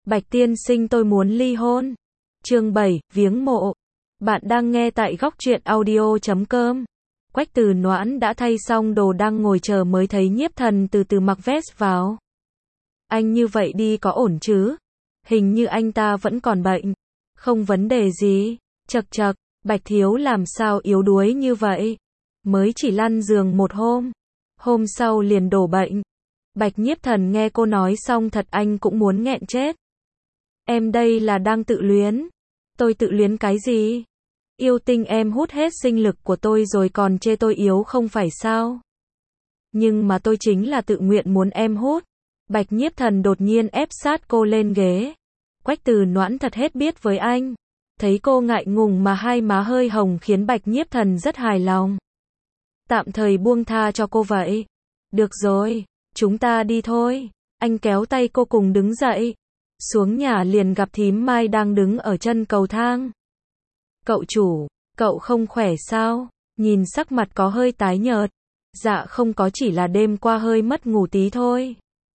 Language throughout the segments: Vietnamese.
Bạch tiên sinh tôi muốn ly hôn. Chương 7, viếng mộ. Bạn đang nghe tại góc truyện audio.com. Quách Từ Noãn đã thay xong đồ đang ngồi chờ mới thấy Nhiếp Thần từ từ mặc vest vào. Anh như vậy đi có ổn chứ? Hình như anh ta vẫn còn bệnh. Không vấn đề gì. Chậc chậc, Bạch thiếu làm sao yếu đuối như vậy? Mới chỉ lăn giường một hôm. Hôm sau liền đổ bệnh. Bạch Nhiếp Thần nghe cô nói xong thật anh cũng muốn nghẹn chết. Em đây là đang tự luyến. Tôi tự luyến cái gì? Yêu tinh em hút hết sinh lực của tôi rồi còn chê tôi yếu không phải sao? Nhưng mà tôi chính là tự nguyện muốn em hút. Bạch Nhiếp Thần đột nhiên ép sát cô lên ghế. Quách Từ Noãn thật hết biết với anh. Thấy cô ngại ngùng mà hai má hơi hồng khiến Bạch Nhiếp Thần rất hài lòng. Tạm thời buông tha cho cô vậy. Được rồi, chúng ta đi thôi. Anh kéo tay cô cùng đứng dậy. Xuống nhà liền gặp thím Mai đang đứng ở chân cầu thang. Cậu chủ, cậu không khỏe sao? Nhìn sắc mặt có hơi tái nhợt. Dạ không có, chỉ là đêm qua hơi mất ngủ tí thôi.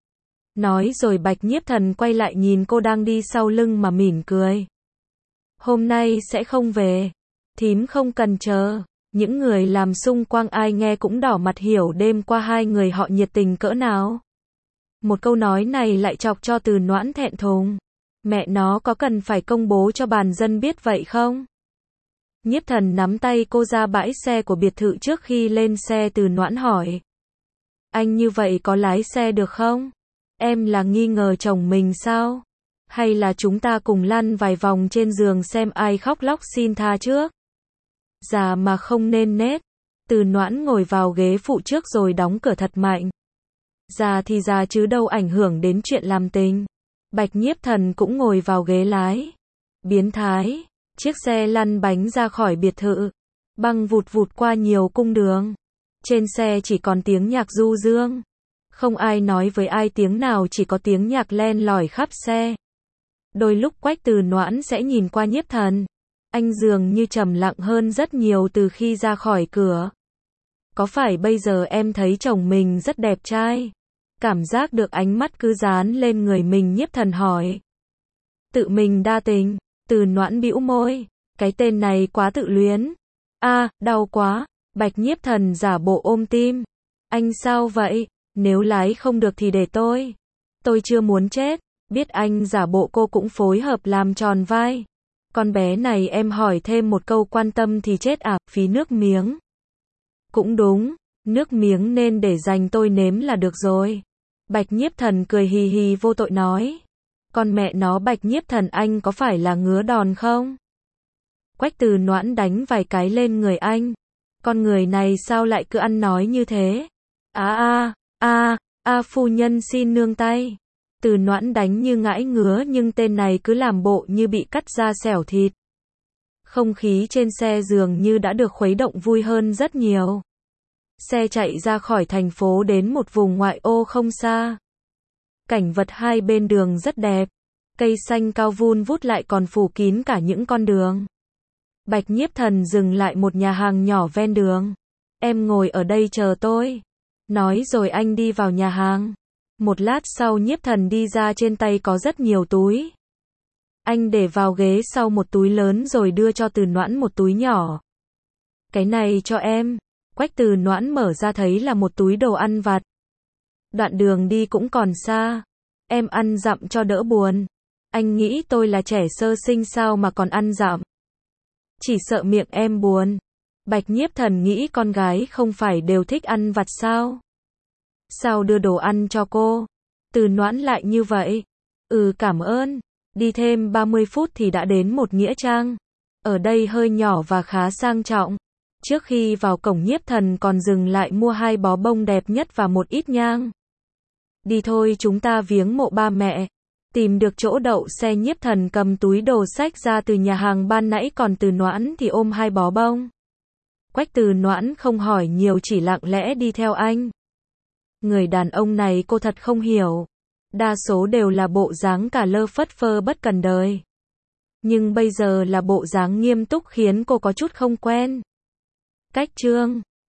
Nói rồi Bạch Nhiếp Thần quay lại nhìn cô đang đi sau lưng mà mỉm cười. Hôm nay sẽ không về. Thím không cần chờ. Những người làm xung quanh ai nghe cũng đỏ mặt hiểu đêm qua hai người họ nhiệt tình cỡ nào. Một câu nói này lại chọc cho Từ Noãn thẹn thùng. Mẹ nó có cần phải công bố cho bàn dân biết vậy không? Nhiếp Thần nắm tay cô ra bãi xe của biệt thự trước khi lên xe. Từ Noãn hỏi. Anh như vậy có lái xe được không? Em là nghi ngờ chồng mình sao? Hay là chúng ta cùng lăn vài vòng trên giường xem ai khóc lóc xin tha trước? Già mà không nên nết. Từ Noãn ngồi vào ghế phụ trước rồi đóng cửa thật mạnh. Già thì già chứ đâu ảnh hưởng đến chuyện làm tình. Bạch Nhiếp Thần cũng ngồi vào ghế lái. Biến thái. Chiếc xe lăn bánh ra khỏi biệt thự. Băng vụt vụt qua nhiều cung đường. Trên xe chỉ còn tiếng nhạc du dương. Không ai nói với ai tiếng nào, chỉ có tiếng nhạc len lỏi khắp xe. Đôi lúc Quách Từ Noãn sẽ nhìn qua Nhiếp Thần. Anh dường như trầm lặng hơn rất nhiều từ khi ra khỏi cửa. Có phải bây giờ em thấy chồng mình rất đẹp trai? Cảm giác được ánh mắt cứ dán lên người mình. Nhiếp Thần hỏi. Tự mình đa tình. Từ Noãn bĩu môi. Cái tên này quá tự luyến. Đau quá. Bạch Nhiếp Thần giả bộ ôm tim. Anh sao vậy? Nếu lái không được thì để tôi. Tôi chưa muốn chết. Biết anh giả bộ, cô cũng phối hợp làm tròn vai. Con bé này em hỏi thêm một câu quan tâm thì chết à, phí nước miếng. Cũng đúng, nước miếng nên để dành tôi nếm là được rồi. Bạch Nhiếp Thần cười hì hì vô tội nói. Con mẹ nó, Bạch Nhiếp Thần anh có phải là ngứa đòn không? Quách Từ Noãn đánh vài cái lên người anh. Con người này sao lại cứ ăn nói như thế? Phu nhân xin nương tay. Từ Noãn đánh như ngãi ngứa nhưng tên này cứ làm bộ như bị cắt da xẻo thịt. Không khí trên xe dường như đã được khuấy động vui hơn rất nhiều. Xe chạy ra khỏi thành phố đến một vùng ngoại ô không xa. Cảnh vật hai bên đường rất đẹp. Cây xanh cao vun vút lại còn phủ kín cả những con đường. Bạch Nhiếp Thần dừng lại một nhà hàng nhỏ ven đường. Em ngồi ở đây chờ tôi. Nói rồi anh đi vào nhà hàng. Một lát sau Nhiếp Thần đi ra, trên tay có rất nhiều túi. Anh để vào ghế sau một túi lớn rồi đưa cho Từ Noãn một túi nhỏ. Cái này cho em. Quách Từ Noãn mở ra thấy là một túi đồ ăn vặt. Đoạn đường đi cũng còn xa. Em ăn dặm cho đỡ buồn. Anh nghĩ tôi là trẻ sơ sinh sao mà còn ăn dặm? Chỉ sợ miệng em buồn. Bạch Nhiếp Thần nghĩ con gái không phải đều thích ăn vặt sao? Sao đưa đồ ăn cho cô? Từ Noãn lại như vậy. Cảm ơn. Đi thêm 30 phút thì đã đến một nghĩa trang. Ở đây hơi nhỏ và khá sang trọng. Trước khi vào cổng Nhiếp Thần còn dừng lại mua 2 bó bông đẹp nhất và một ít nhang. Đi thôi, chúng ta viếng mộ ba mẹ. Tìm được chỗ đậu xe, Nhiếp Thần cầm túi đồ xách ra từ nhà hàng ban nãy, còn Từ Noãn thì ôm 2 bó bông. Quách Từ Noãn không hỏi nhiều, chỉ lặng lẽ đi theo anh. Người đàn ông này cô thật không hiểu. Đa số đều là bộ dáng cả lơ phất phơ bất cần đời. Nhưng bây giờ là bộ dáng nghiêm túc khiến cô có chút không quen. Cách chương